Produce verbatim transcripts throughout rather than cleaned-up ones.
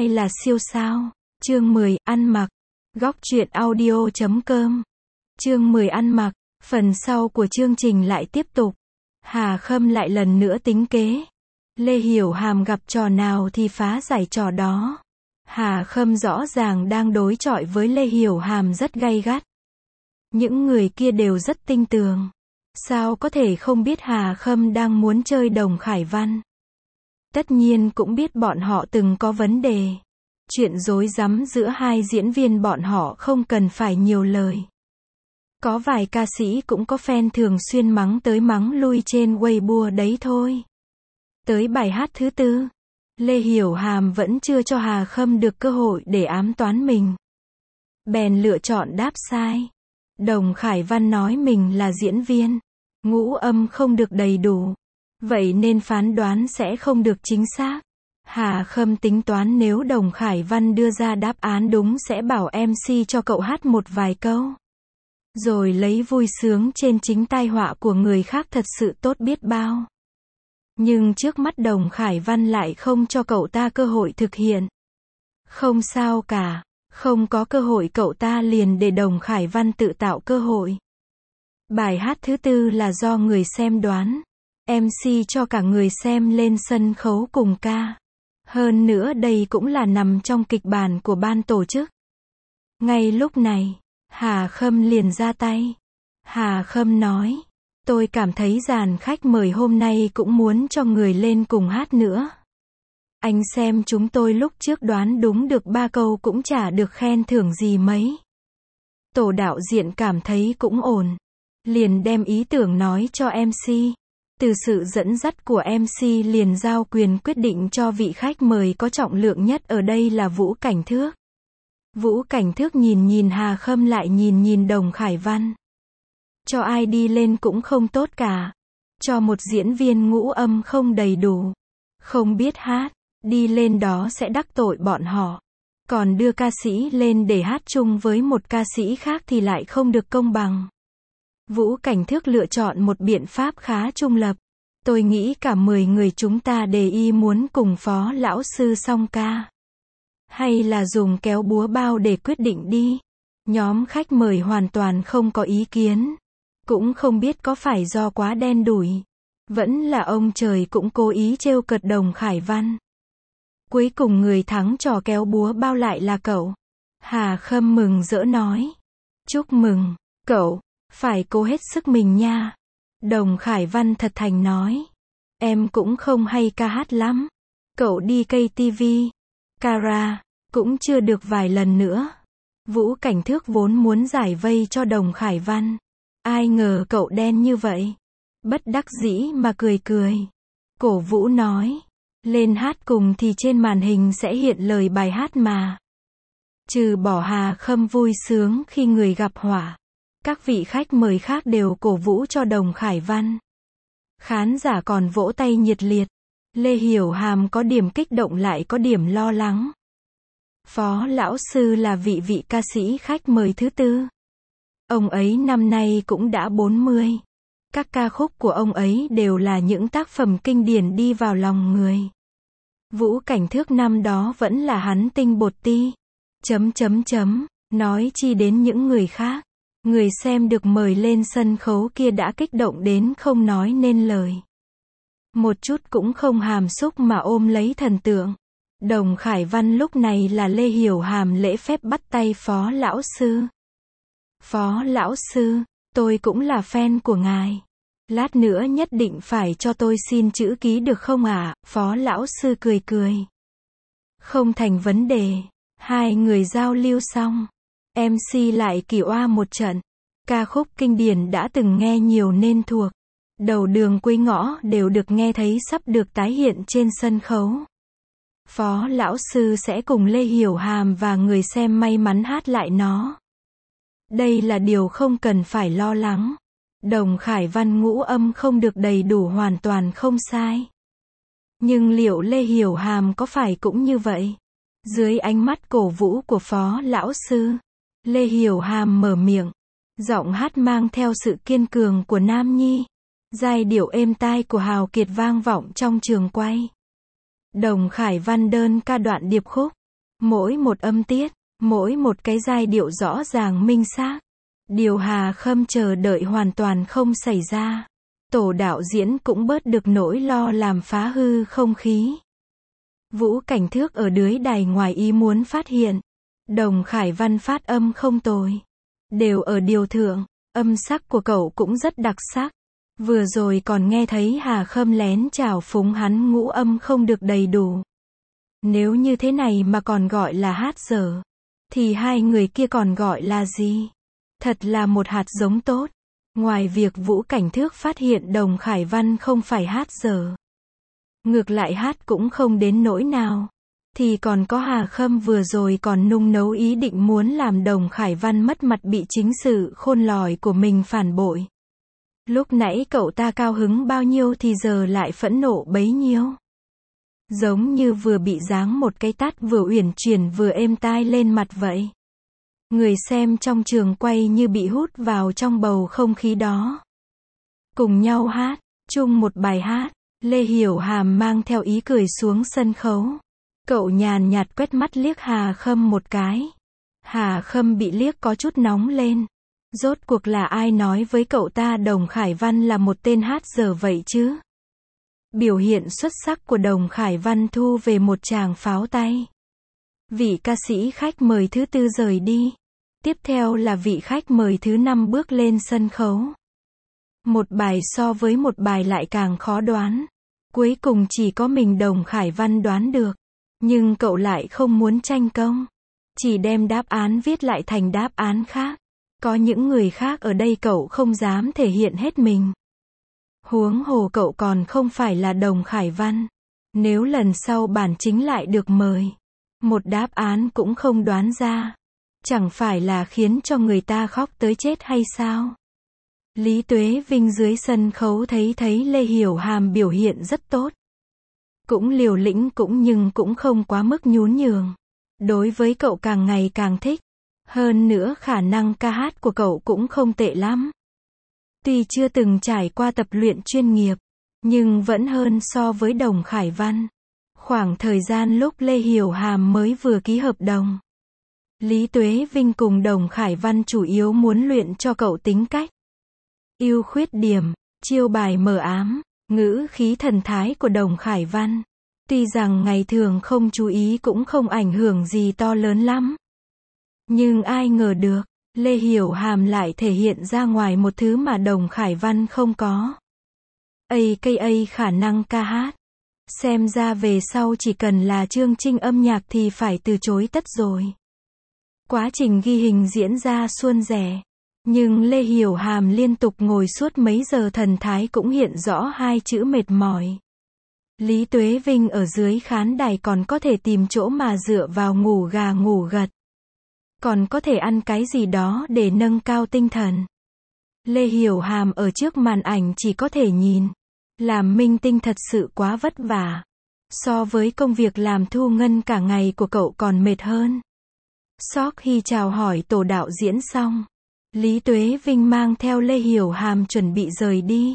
Ai là siêu sao? Chương mười, ăn mặc. Góc truyện audio chấm com. Chương mười ăn mặc. Phần sau của chương trình lại tiếp tục. Hà Khâm lại lần nữa tính kế. Lê Hiểu Hàm gặp trò nào thì phá giải trò đó. Hà Khâm rõ ràng đang đối chọi với Lê Hiểu Hàm rất gay gắt. Những người kia đều rất tinh tường. Sao có thể không biết Hà Khâm đang muốn chơi Đồng Khải Văn? Tất nhiên cũng biết bọn họ từng có vấn đề. Chuyện rối rắm giữa hai diễn viên bọn họ không cần phải nhiều lời. Có vài ca sĩ cũng có fan thường xuyên mắng tới mắng lui trên Weibo đấy thôi. Tới bài hát thứ tư, Lê Hiểu Hàm vẫn chưa cho Hà Khâm được cơ hội để ám toán mình. Bèn lựa chọn đáp sai. Đồng Khải Văn nói mình là diễn viên, ngũ âm không được đầy đủ, vậy nên phán đoán sẽ không được chính xác. Hà Khâm tính toán nếu Đồng Khải Văn đưa ra đáp án đúng sẽ bảo em xê cho cậu hát một vài câu. Rồi lấy vui sướng trên chính tai họa của người khác thật sự tốt biết bao. Nhưng trước mắt Đồng Khải Văn lại không cho cậu ta cơ hội thực hiện. Không sao cả, không có cơ hội cậu ta liền để Đồng Khải Văn tự tạo cơ hội. Bài hát thứ tư là do người xem đoán. em xê cho cả người xem lên sân khấu cùng ca. Hơn nữa đây cũng là nằm trong kịch bản của ban tổ chức. Ngay lúc này, Hà Khâm liền ra tay. Hà Khâm nói, tôi cảm thấy dàn khách mời hôm nay cũng muốn cho người lên cùng hát nữa. Anh xem chúng tôi lúc trước đoán đúng được ba câu cũng chả được khen thưởng gì mấy. Tổ đạo diễn cảm thấy cũng ổn. Liền đem ý tưởng nói cho em xê. Từ sự dẫn dắt của em xê liền giao quyền quyết định cho vị khách mời có trọng lượng nhất ở đây là Vũ Cảnh Thước. Vũ Cảnh Thước nhìn nhìn Hà Khâm lại nhìn nhìn Đồng Khải Văn. Cho ai đi lên cũng không tốt cả. Cho một diễn viên ngũ âm không đầy đủ, không biết hát, đi lên đó sẽ đắc tội bọn họ. Còn đưa ca sĩ lên để hát chung với một ca sĩ khác thì lại không được công bằng. Vũ Cảnh Thước lựa chọn một biện pháp khá trung lập. Tôi nghĩ cả mười người chúng ta đề y muốn cùng Phó lão sư song ca. Hay là dùng kéo búa bao để quyết định đi. Nhóm khách mời hoàn toàn không có ý kiến. Cũng không biết có phải do quá đen đủi. Vẫn là ông trời cũng cố ý trêu cợt Đồng Khải Văn. Cuối cùng người thắng trò kéo búa bao lại là cậu. Hà Khâm mừng rỡ nói. Chúc mừng, cậu, phải cố hết sức mình nha. Đồng Khải Văn thật thành nói. Em cũng không hay ca hát lắm. Cậu đi ca tê vê, Cara, cũng chưa được vài lần nữa. Vũ Cảnh Thước vốn muốn giải vây cho Đồng Khải Văn. Ai ngờ cậu đen như vậy. Bất đắc dĩ mà cười cười. Cổ Vũ nói. Lên hát cùng thì trên màn hình sẽ hiện lời bài hát mà. Trừ bỏ Hà Khâm vui sướng khi người gặp họa. Các vị khách mời khác đều cổ vũ cho Đồng Khải Văn. Khán giả còn vỗ tay nhiệt liệt. Lê Hiểu Hàm có điểm kích động lại có điểm lo lắng. Phó lão sư là vị vị ca sĩ khách mời thứ tư. Ông ấy năm nay cũng đã bốn mươi. Các ca khúc của ông ấy đều là những tác phẩm kinh điển đi vào lòng người. Vũ Cảnh Thước năm đó vẫn là hắn tinh bột ti. Chấm chấm chấm, nói chi đến những người khác. Người xem được mời lên sân khấu kia đã kích động đến không nói nên lời. Một chút cũng không hàm xúc mà ôm lấy thần tượng. Đồng Khải Văn lúc này là Lê Hiểu Hàm lễ phép bắt tay Phó lão sư. Phó lão sư, tôi cũng là fan của ngài. Lát nữa nhất định phải cho tôi xin chữ ký được không ạ? À? Phó lão sư cười cười. Không thành vấn đề. Hai người giao lưu xong. em xê lại kỳ oa một trận. Ca khúc kinh điển đã từng nghe nhiều nên thuộc. Đầu đường cuối ngõ đều được nghe thấy sắp được tái hiện trên sân khấu. Phó lão sư sẽ cùng Lê Hiểu Hàm và người xem may mắn hát lại nó. Đây là điều không cần phải lo lắng. Đồng Khải Văn ngũ âm không được đầy đủ hoàn toàn không sai. Nhưng liệu Lê Hiểu Hàm có phải cũng như vậy? Dưới ánh mắt cổ vũ của Phó lão sư, Lê Hiểu Hàm mở miệng. Giọng hát mang theo sự kiên cường của nam nhi. Giai điệu êm tai của Hào Kiệt vang vọng trong trường quay. Đồng Khải Văn đơn ca đoạn điệp khúc. Mỗi một âm tiết, mỗi một cái giai điệu rõ ràng minh xác. Điều Hà Khâm chờ đợi hoàn toàn không xảy ra. Tổ đạo diễn cũng bớt được nỗi lo làm phá hư không khí. Vũ Cảnh Thước ở dưới đài ngoài ý muốn phát hiện. Đồng Khải Văn phát âm không tồi. Đều ở điều thượng, âm sắc của cậu cũng rất đặc sắc. Vừa rồi còn nghe thấy Hà Khâm lén chào phúng hắn ngũ âm không được đầy đủ. Nếu như thế này mà còn gọi là hát dở, thì hai người kia còn gọi là gì? Thật là một hạt giống tốt. Ngoài việc Vũ Cảnh Thước phát hiện Đồng Khải Văn không phải hát dở, ngược lại hát cũng không đến nỗi nào, thì còn có Hà Khâm vừa rồi còn nung nấu ý định muốn làm Đồng Khải Văn mất mặt bị chính sự khôn lỏi của mình phản bội. Lúc nãy cậu ta cao hứng bao nhiêu thì giờ lại phẫn nộ bấy nhiêu. Giống như vừa bị giáng một cái tát vừa uyển chuyển vừa êm tai lên mặt vậy. Người xem trong trường quay như bị hút vào trong bầu không khí đó. Cùng nhau hát, chung một bài hát, Lê Hiểu Hàm mang theo ý cười xuống sân khấu. Cậu nhàn nhạt quét mắt liếc Hà Khâm một cái. Hà Khâm bị liếc có chút nóng lên. Rốt cuộc là ai nói với cậu ta Đồng Khải Văn là một tên hát dở vậy chứ? Biểu hiện xuất sắc của Đồng Khải Văn thu về một tràng pháo tay. Vị ca sĩ khách mời thứ tư rời đi. Tiếp theo là vị khách mời thứ năm bước lên sân khấu. Một bài so với một bài lại càng khó đoán. Cuối cùng chỉ có mình Đồng Khải Văn đoán được. Nhưng cậu lại không muốn tranh công. Chỉ đem đáp án viết lại thành đáp án khác. Có những người khác ở đây cậu không dám thể hiện hết mình. Huống hồ cậu còn không phải là Đồng Khải Văn. Nếu lần sau bản chính lại được mời, một đáp án cũng không đoán ra, chẳng phải là khiến cho người ta khóc tới chết hay sao? Lý Tuế Vinh dưới sân khấu thấy thấy Lê Hiểu Hàm biểu hiện rất tốt. Cũng liều lĩnh cũng nhưng cũng không quá mức nhún nhường. Đối với cậu càng ngày càng thích. Hơn nữa khả năng ca hát của cậu cũng không tệ lắm. Tuy chưa từng trải qua tập luyện chuyên nghiệp, nhưng vẫn hơn so với Đồng Khải Văn. Khoảng thời gian lúc Lê Hiểu Hàm mới vừa ký hợp đồng, Lý Tuế Vinh cùng Đồng Khải Văn chủ yếu muốn luyện cho cậu tính cách, ưu khuyết điểm, chiêu bài mờ ám, ngữ khí thần thái của Đồng Khải Văn. Tuy rằng ngày thường không chú ý cũng không ảnh hưởng gì to lớn lắm. Nhưng ai ngờ được, Lê Hiểu Hàm lại thể hiện ra ngoài một thứ mà Đồng Khải Văn không có. a ca a khả năng ca hát. Xem ra về sau chỉ cần là chương trình âm nhạc thì phải từ chối tất rồi. Quá trình ghi hình diễn ra suôn sẻ. Nhưng Lê Hiểu Hàm liên tục ngồi suốt mấy giờ thần thái cũng hiện rõ hai chữ mệt mỏi. Lý Tuế Vinh ở dưới khán đài còn có thể tìm chỗ mà dựa vào ngủ gà ngủ gật. Còn có thể ăn cái gì đó để nâng cao tinh thần. Lê Hiểu Hàm ở trước màn ảnh chỉ có thể nhìn. Làm minh tinh thật sự quá vất vả. So với công việc làm thu ngân cả ngày của cậu còn mệt hơn. Sau khi chào hỏi tổ đạo diễn xong, Lý Tuế Vinh mang theo Lê Hiểu Hàm chuẩn bị rời đi.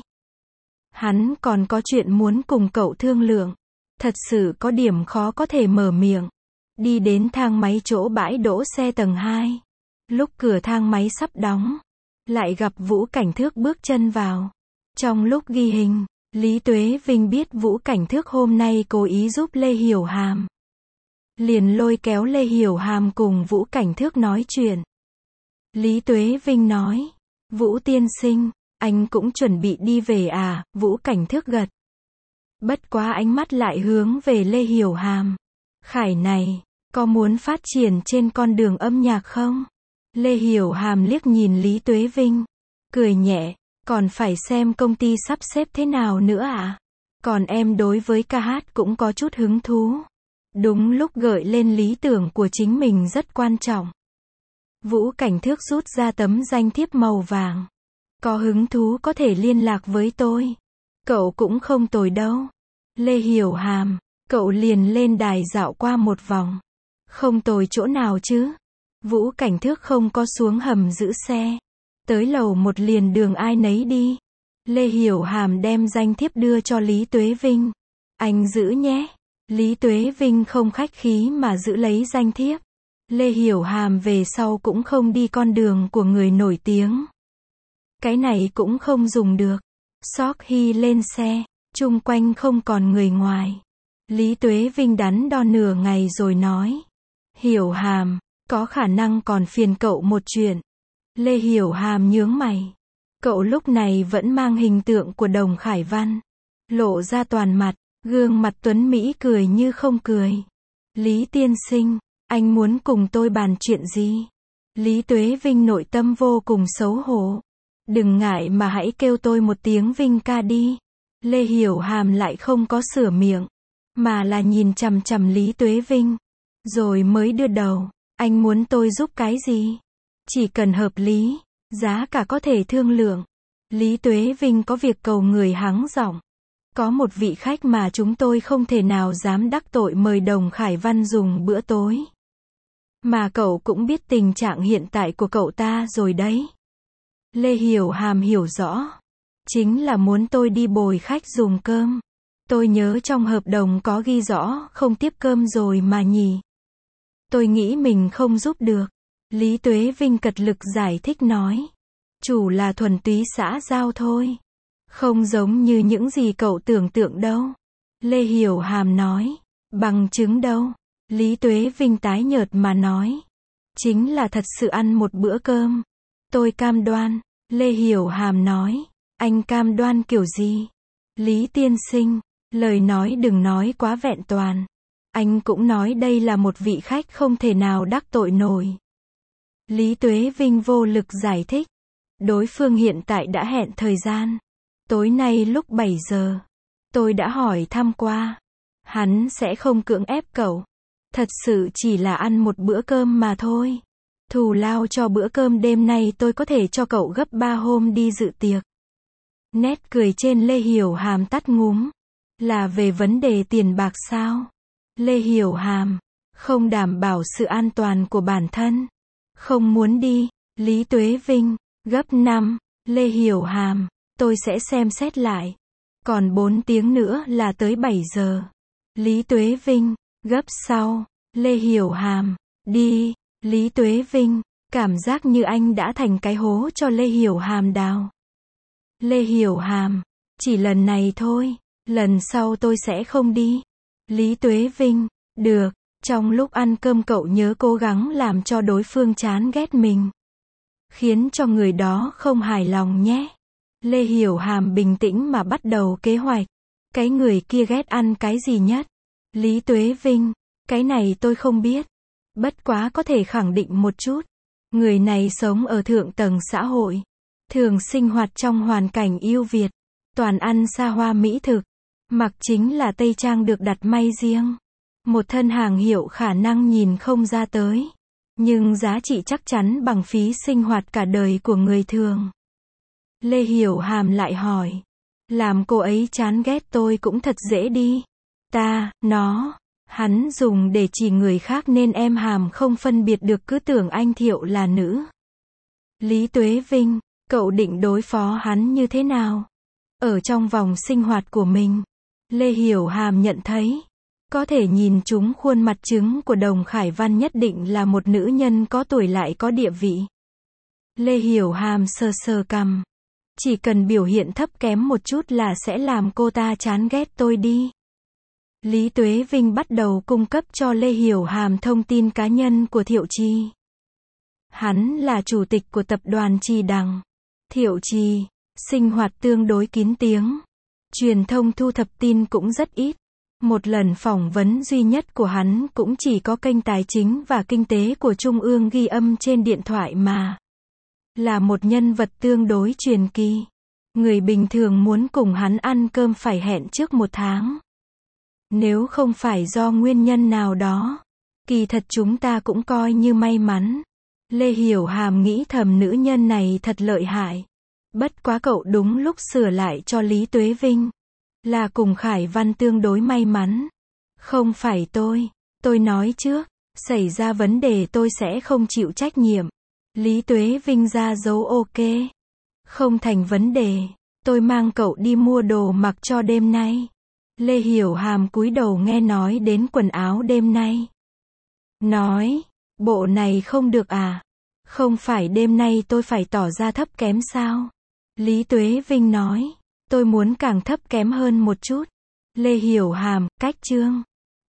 Hắn còn có chuyện muốn cùng cậu thương lượng. Thật sự có điểm khó có thể mở miệng. Đi đến thang máy chỗ bãi đỗ xe tầng hai. Lúc cửa thang máy sắp đóng, lại gặp Vũ Cảnh Thước bước chân vào. Trong lúc ghi hình, Lý Tuế Vinh biết Vũ Cảnh Thước hôm nay cố ý giúp Lê Hiểu Hàm. Liền lôi kéo Lê Hiểu Hàm cùng Vũ Cảnh Thước nói chuyện. Lý Tuế Vinh nói, Vũ tiên sinh, anh cũng chuẩn bị đi về à? Vũ Cảnh Thước gật. Bất quá ánh mắt lại hướng về Lê Hiểu Hàm. Khải này, có muốn phát triển trên con đường âm nhạc không? Lê Hiểu Hàm liếc nhìn Lý Tuế Vinh, cười nhẹ, còn phải xem công ty sắp xếp thế nào nữa à? Còn em đối với ca hát cũng có chút hứng thú. Đúng lúc gợi lên lý tưởng của chính mình rất quan trọng. Vũ Cảnh Thước rút ra tấm danh thiếp màu vàng. Có hứng thú có thể liên lạc với tôi. Cậu cũng không tồi đâu. Lê Hiểu Hàm, cậu liền lên đài dạo qua một vòng. Không tồi chỗ nào chứ? Vũ Cảnh Thước không có xuống hầm giữ xe. Tới lầu một liền đường ai nấy đi. Lê Hiểu Hàm đem danh thiếp đưa cho Lý Tuế Vinh. Anh giữ nhé. Lý Tuế Vinh không khách khí mà giữ lấy danh thiếp. Lê Hiểu Hàm về sau cũng không đi con đường của người nổi tiếng. Cái này cũng không dùng được. Sóc Hy lên xe, chung quanh không còn người ngoài. Lý Tuế Vinh đắn đo nửa ngày rồi nói. Hiểu Hàm, có khả năng còn phiền cậu một chuyện. Lê Hiểu Hàm nhướng mày. Cậu lúc này vẫn mang hình tượng của Đồng Khải Văn. Lộ ra toàn mặt, gương mặt tuấn Mỹ cười như không cười. Lý tiên sinh, anh muốn cùng tôi bàn chuyện gì? Lý Tuế Vinh nội tâm vô cùng xấu hổ. Đừng ngại mà hãy kêu tôi một tiếng Vinh ca đi. Lê Hiểu Hàm lại không có sửa miệng, mà là nhìn chằm chằm Lý Tuế Vinh. Rồi mới đưa đầu. Anh muốn tôi giúp cái gì? Chỉ cần hợp lý, giá cả có thể thương lượng. Lý Tuế Vinh có việc cầu người hắng giọng. Có một vị khách mà chúng tôi không thể nào dám đắc tội mời Đồng Khải Văn dùng bữa tối. Mà cậu cũng biết tình trạng hiện tại của cậu ta rồi đấy. Lê Hiểu Hàm hiểu rõ. Chính là muốn tôi đi bồi khách dùng cơm. Tôi nhớ trong hợp đồng có ghi rõ không tiếp cơm rồi mà nhỉ. Tôi nghĩ mình không giúp được. Lý Tuế Vinh cật lực giải thích nói. Chủ là thuần túy xã giao thôi. Không giống như những gì cậu tưởng tượng đâu. Lê Hiểu Hàm nói. Bằng chứng đâu? Lý Tuế Vinh tái nhợt mà nói. Chính là thật sự ăn một bữa cơm. Tôi cam đoan. Lê Hiểu Hàm nói. Anh cam đoan kiểu gì? Lý tiên sinh, lời nói đừng nói quá vẹn toàn. Anh cũng nói đây là một vị khách không thể nào đắc tội nổi. Lý Tuế Vinh vô lực giải thích. Đối phương hiện tại đã hẹn thời gian. Tối nay lúc bảy giờ. Tôi đã hỏi thăm qua. Hắn sẽ không cưỡng ép cậu. Thật sự chỉ là ăn một bữa cơm mà thôi. Thù lao cho bữa cơm đêm nay tôi có thể cho cậu gấp ba hôm đi dự tiệc. Nét cười trên Lê Hiểu Hàm tắt ngúm. Là về vấn đề tiền bạc sao? Lê Hiểu Hàm, không đảm bảo sự an toàn của bản thân. Không muốn đi. Lý Tuế Vinh, gấp năm. Lê Hiểu Hàm, tôi sẽ xem xét lại. Còn bốn tiếng nữa là tới bảy giờ. Lý Tuế Vinh, gấp sau. Lê Hiểu Hàm, đi. Lý Tuế Vinh, cảm giác như anh đã thành cái hố cho Lê Hiểu Hàm đào. Lê Hiểu Hàm, chỉ lần này thôi, lần sau tôi sẽ không đi. Lý Tuế Vinh, được, trong lúc ăn cơm cậu nhớ cố gắng làm cho đối phương chán ghét mình. Khiến cho người đó không hài lòng nhé. Lê Hiểu Hàm bình tĩnh mà bắt đầu kế hoạch. Cái người kia ghét ăn cái gì nhất? Lý Tuế Vinh, cái này tôi không biết. Bất quá có thể khẳng định một chút. Người này sống ở thượng tầng xã hội. Thường sinh hoạt trong hoàn cảnh ưu việt. Toàn ăn xa hoa mỹ thực. Mặc chính là tây trang được đặt may riêng. Một thân hàng hiệu khả năng nhìn không ra tới. Nhưng giá trị chắc chắn bằng phí sinh hoạt cả đời của người thường. Lê Hiểu Hàm lại hỏi. Làm cô ấy chán ghét tôi cũng thật dễ đi. Ta, nó, hắn dùng để chỉ người khác nên em Hàm không phân biệt được cứ tưởng anh Thiệu là nữ. Lý Tuế Vinh, cậu định đối phó hắn như thế nào? Ở trong vòng sinh hoạt của mình, Lê Hiểu Hàm nhận thấy, có thể nhìn trúng khuôn mặt trứng của Đồng Khải Văn nhất định là một nữ nhân có tuổi lại có địa vị. Lê Hiểu Hàm sờ sờ cằm. Chỉ cần biểu hiện thấp kém một chút là sẽ làm cô ta chán ghét tôi đi. Lý Tuế Vinh bắt đầu cung cấp cho Lê Hiểu Hàm thông tin cá nhân của Thiệu Trì. Hắn là chủ tịch của tập đoàn Trì Đằng. Thiệu Trì, sinh hoạt tương đối kín tiếng. Truyền thông thu thập tin cũng rất ít. Một lần phỏng vấn duy nhất của hắn cũng chỉ có kênh tài chính và kinh tế của Trung ương ghi âm trên điện thoại mà. Là một nhân vật tương đối truyền kỳ. Người bình thường muốn cùng hắn ăn cơm phải hẹn trước một tháng. Nếu không phải do nguyên nhân nào đó, kỳ thật chúng ta cũng coi như may mắn. Lê Hiểu Hàm nghĩ thầm nữ nhân này thật lợi hại. Bất quá cậu đúng lúc sửa lại cho Lý Tuế Vinh. Là cùng Khải Văn tương đối may mắn. Không phải tôi. Tôi nói trước, xảy ra vấn đề tôi sẽ không chịu trách nhiệm. Lý Tuế Vinh ra dấu ok. Không thành vấn đề. Tôi mang cậu đi mua đồ mặc cho đêm nay. Lê Hiểu Hàm cúi đầu nghe nói đến quần áo đêm nay. Nói, bộ này không được à? Không phải đêm nay tôi phải tỏ ra thấp kém sao? Lý Tuế Vinh nói, tôi muốn càng thấp kém hơn một chút. Lê Hiểu Hàm, cách chương.